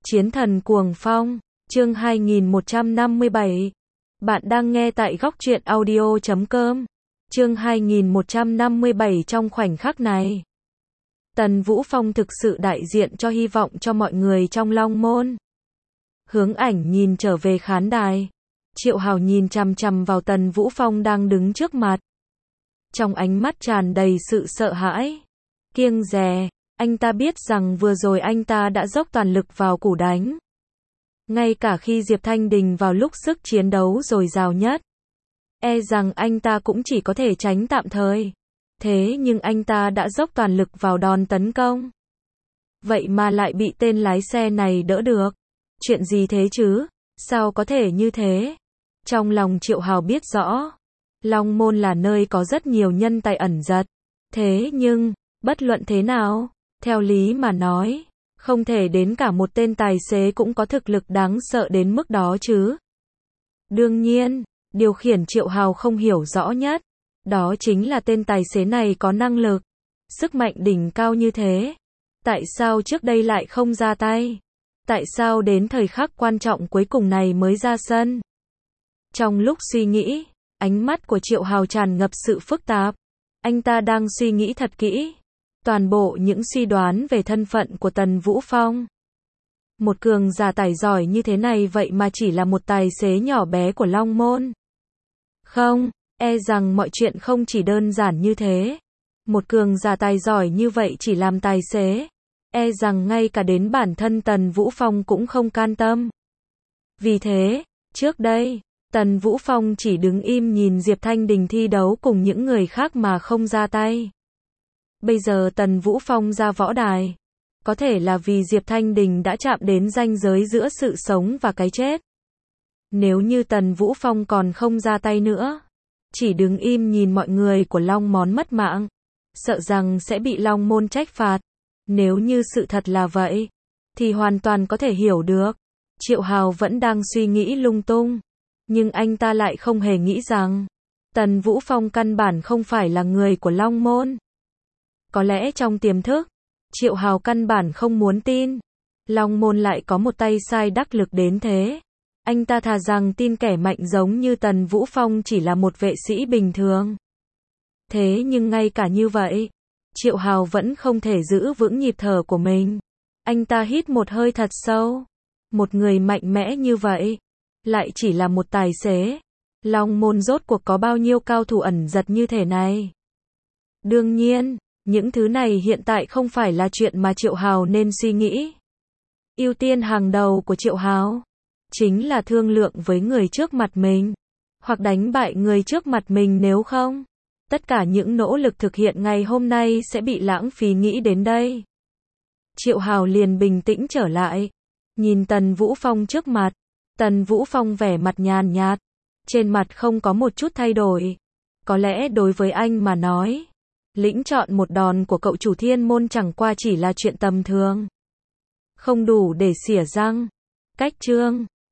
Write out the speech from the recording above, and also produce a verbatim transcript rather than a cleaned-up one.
Chiến thần cuồng phong, chương hai nghìn một trăm năm mươi bảy. Bạn đang nghe tại góc truyện audio chấm com. Chương hai nghìn một trăm năm mươi bảy. Trong khoảnh khắc này, Tần Vũ Phong thực sự đại diện cho hy vọng cho mọi người trong Long Môn. Hướng Ảnh nhìn trở về khán đài. Triệu Hào nhìn chằm chằm vào Tần Vũ Phong đang đứng trước mặt. Trong ánh mắt tràn đầy sự sợ hãi, kiêng dè. Anh ta biết rằng vừa rồi anh ta đã dốc toàn lực vào củ đánh. Ngay cả khi Diệp Thanh Đình vào lúc sức chiến đấu dồi dào nhất, e rằng anh ta cũng chỉ có thể tránh tạm thời. Thế nhưng anh ta đã dốc toàn lực vào đòn tấn công. Vậy mà lại bị tên lái xe này đỡ được. Chuyện gì thế chứ? Sao có thể như thế? Trong lòng Triệu Hào biết rõ, Long Môn là nơi có rất nhiều nhân tài ẩn giật. Thế nhưng, bất luận thế nào, theo lý mà nói, không thể đến cả một tên tài xế cũng có thực lực đáng sợ đến mức đó chứ. Đương nhiên, điều khiển Triệu Hào không hiểu rõ nhất, đó chính là tên tài xế này có năng lực, sức mạnh đỉnh cao như thế. Tại sao trước đây lại không ra tay? Tại sao đến thời khắc quan trọng cuối cùng này mới ra sân? Trong lúc suy nghĩ, ánh mắt của Triệu Hào tràn ngập sự phức tạp. Anh ta đang suy nghĩ thật kỹ toàn bộ những suy đoán về thân phận của Tần Vũ Phong. Một cường giả tài giỏi như thế này vậy mà chỉ là một tài xế nhỏ bé của Long Môn. Không, e rằng mọi chuyện không chỉ đơn giản như thế. Một cường giả tài giỏi như vậy chỉ làm tài xế, e rằng ngay cả đến bản thân Tần Vũ Phong cũng không can tâm. Vì thế, trước đây, Tần Vũ Phong chỉ đứng im nhìn Diệp Thanh Đình thi đấu cùng những người khác mà không ra tay. Bây giờ Tần Vũ Phong ra võ đài, có thể là vì Diệp Thanh Đình đã chạm đến ranh giới giữa sự sống và cái chết. Nếu như Tần Vũ Phong còn không ra tay nữa, chỉ đứng im nhìn mọi người của Long Món mất mạng, sợ rằng sẽ bị Long Môn trách phạt. Nếu như sự thật là vậy, thì hoàn toàn có thể hiểu được. Triệu Hào vẫn đang suy nghĩ lung tung, nhưng anh ta lại không hề nghĩ rằng Tần Vũ Phong căn bản không phải là người của Long Môn. Có lẽ trong tiềm thức, Triệu Hào căn bản không muốn tin Long Môn lại có một tay sai đắc lực đến thế. Anh ta thà rằng tin kẻ mạnh giống như Tần Vũ Phong chỉ là một vệ sĩ bình thường. Thế nhưng ngay cả như vậy, Triệu Hào vẫn không thể giữ vững nhịp thở của mình. Anh ta hít một hơi thật sâu. Một người mạnh mẽ như vậy, lại chỉ là một tài xế. Long Môn rốt cuộc có bao nhiêu cao thủ ẩn giật như thế này? Đương nhiên, những thứ này hiện tại không phải là chuyện mà Triệu Hào nên suy nghĩ. Ưu tiên hàng đầu của Triệu Hào chính là thương lượng với người trước mặt mình, hoặc đánh bại người trước mặt mình, nếu không, tất cả những nỗ lực thực hiện ngày hôm nay sẽ bị lãng phí. Nghĩ đến đây, Triệu Hào liền bình tĩnh trở lại, nhìn Tần Vũ Phong trước mặt. Tần Vũ Phong vẻ mặt nhàn nhạt, trên mặt không có một chút thay đổi. Có lẽ đối với anh mà nói, lĩnh chọn một đòn của cậu chủ thiên môn chẳng qua chỉ là chuyện tầm thường, không đủ để xỉa răng. Cách chương